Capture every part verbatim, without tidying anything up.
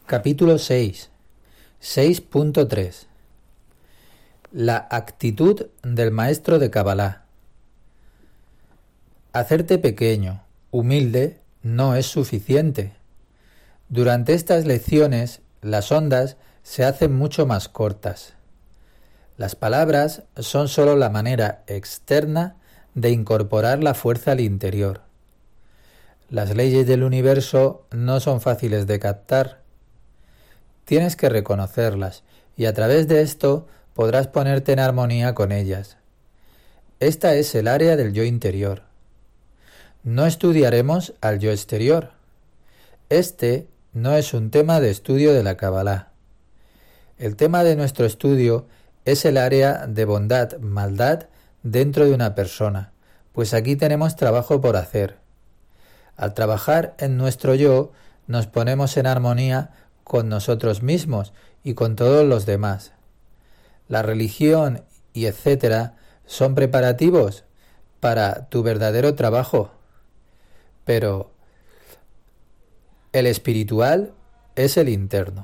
Capítulo seis. seis punto tres. La actitud del maestro de Kabbalah. Hacerte pequeño, humilde, no es suficiente. Durante estas lecciones, las ondas se hacen mucho más cortas. Las palabras son sólo la manera externa de incorporar la fuerza al interior. Las leyes del universo no son fáciles de captar. Tienes que reconocerlas y a través de esto podrás ponerte en armonía con ellas. Esta es el área del yo interior. No estudiaremos al yo exterior. Este no es un tema de estudio de la Kabbalah. El tema de nuestro estudio es el área de bondad-maldad dentro de una persona, pues aquí tenemos trabajo por hacer. Al trabajar en nuestro yo, nos ponemos en armonía con nosotros mismos y con todos los demás. La religión y etcétera son preparativos para tu verdadero trabajo, pero el espiritual es el interno.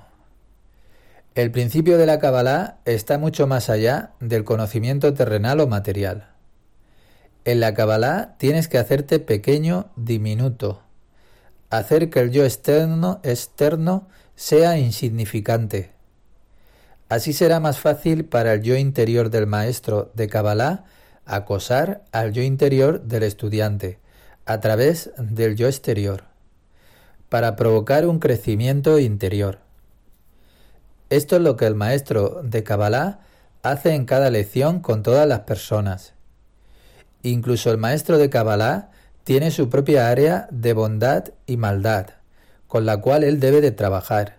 El principio de la Kabbalah está mucho más allá del conocimiento terrenal o material. En la Kabbalah tienes que hacerte pequeño, diminuto, hacer que el yo externo, externo sea insignificante. Así será más fácil para el yo interior del maestro de Kabbalah acosar al yo interior del estudiante a través del yo exterior, para provocar un crecimiento interior. Esto es lo que el maestro de Kabbalah hace en cada lección con todas las personas. Incluso el maestro de Kabbalah tiene su propia área de bondad y maldad, con la cual él debe de trabajar.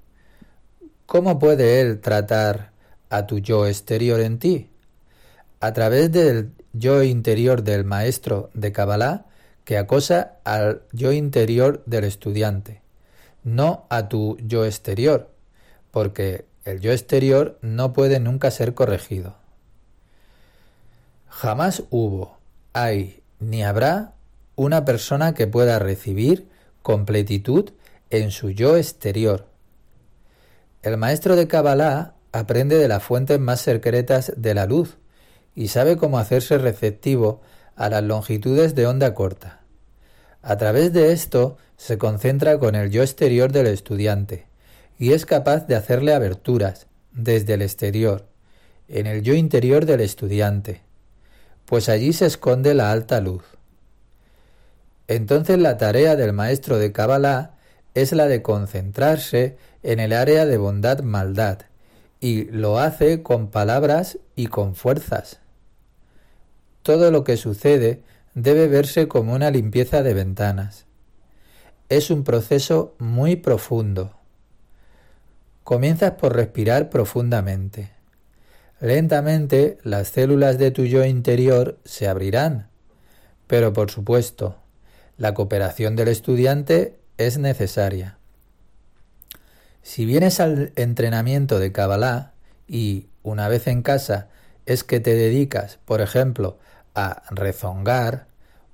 ¿Cómo puede él tratar a tu yo exterior en ti? A través del yo interior del maestro de Kabbalah, que acosa al yo interior del estudiante, no a tu yo exterior, porque el yo exterior no puede nunca ser corregido. Jamás hubo, hay, ni habrá una persona que pueda recibir completitud en su yo exterior. El maestro de Kabbalah aprende de las fuentes más secretas de la luz y sabe cómo hacerse receptivo a las longitudes de onda corta. A través de esto se concentra con el yo exterior del estudiante y es capaz de hacerle aberturas desde el exterior, en el yo interior del estudiante, pues allí se esconde la alta luz. Entonces la tarea del maestro de Kabbalah es la de concentrarse en el área de bondad-maldad, y lo hace con palabras y con fuerzas. Todo lo que sucede debe verse como una limpieza de ventanas. Es un proceso muy profundo. Comienzas por respirar profundamente. Lentamente las células de tu yo interior se abrirán, pero por supuesto, la cooperación del estudiante es necesaria. Si vienes al entrenamiento de Kabbalah y, una vez en casa, es que te dedicas, por ejemplo, a rezongar,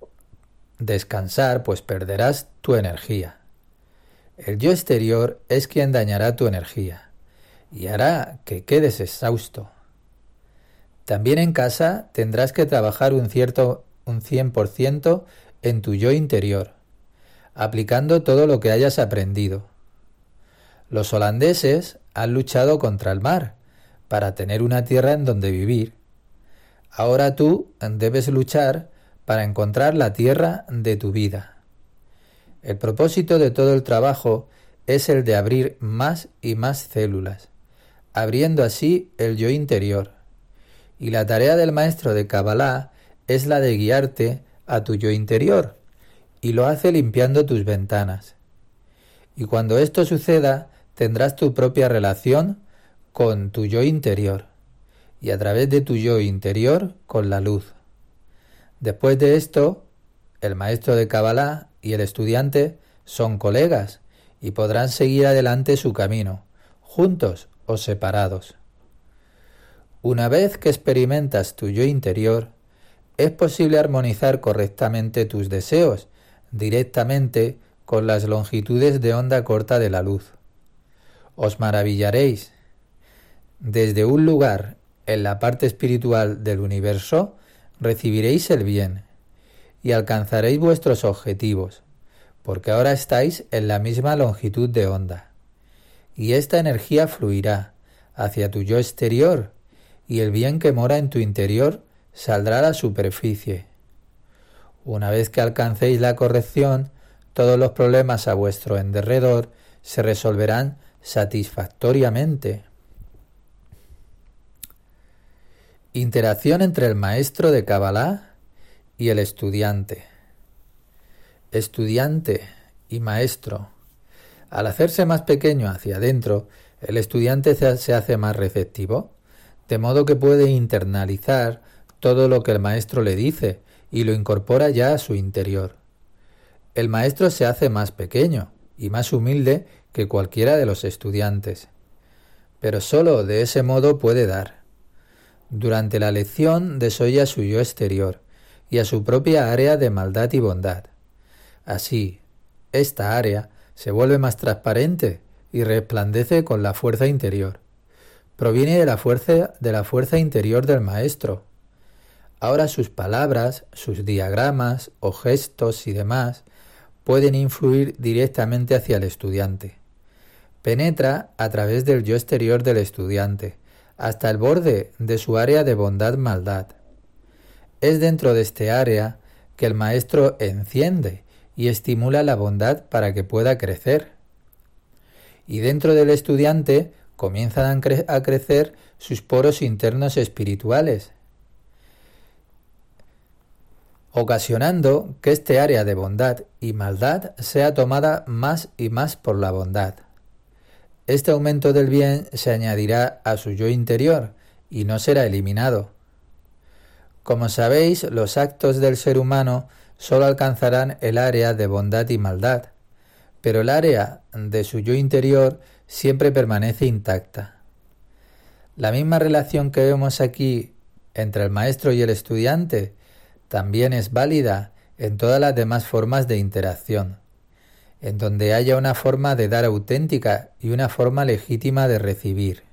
descansar, pues perderás tu energía. El yo exterior es quien dañará tu energía y hará que quedes exhausto. También en casa tendrás que trabajar un cierto un cien por ciento en tu yo interior, aplicando todo lo que hayas aprendido. Los holandeses han luchado contra el mar para tener una tierra en donde vivir. Ahora tú debes luchar para encontrar la tierra de tu vida. El propósito de todo el trabajo es el de abrir más y más células, abriendo así el yo interior. Y la tarea del maestro de Kabbalah es la de guiarte a tu yo interior, y lo hace limpiando tus ventanas. Y cuando esto suceda, tendrás tu propia relación con tu yo interior, y a través de tu yo interior con la luz. Después de esto, el maestro de Kabbalah y el estudiante son colegas y podrán seguir adelante su camino, juntos o separados. Una vez que experimentas tu yo interior, es posible armonizar correctamente tus deseos directamente con las longitudes de onda corta de la luz. os maravillaréis. Desde un lugar en la parte espiritual del universo recibiréis el bien y alcanzaréis vuestros objetivos, porque ahora estáis en la misma longitud de onda. Y esta energía fluirá hacia tu yo exterior y el bien que mora en tu interior saldrá a la superficie. Una vez que alcancéis la corrección, todos los problemas a vuestro en derredor se resolverán satisfactoriamente. Interacción entre el maestro de Kabbalah y el estudiante. Estudiante y maestro. Al hacerse más pequeño hacia adentro, el estudiante se hace más receptivo, de modo que puede internalizar todo lo que el maestro le dice y lo incorpora ya a su interior. El maestro se hace más pequeño y más humilde que cualquiera de los estudiantes, pero solo de ese modo puede dar. Durante la lección desolla su yo exterior y a su propia área de maldad y bondad. Así, esta área se vuelve más transparente y resplandece con la fuerza interior. Proviene de la fuerza, de la fuerza interior del maestro. Ahora sus palabras, sus diagramas o gestos y demás pueden influir directamente hacia el estudiante. Penetra a través del yo exterior del estudiante, hasta el borde de su área de bondad-maldad. Es dentro de este área que el maestro enciende y estimula la bondad para que pueda crecer. Y dentro del estudiante comienzan a, cre- a crecer sus poros internos espirituales, ocasionando que este área de bondad y maldad sea tomada más y más por la bondad. Este aumento del bien se añadirá a su yo interior y no será eliminado. Como sabéis, los actos del ser humano solo alcanzarán el área de bondad y maldad, pero el área de su yo interior siempre permanece intacta. La misma relación que vemos aquí entre el maestro y el estudiante también es válida en todas las demás formas de interacción, en donde haya una forma de dar auténtica y una forma legítima de recibir.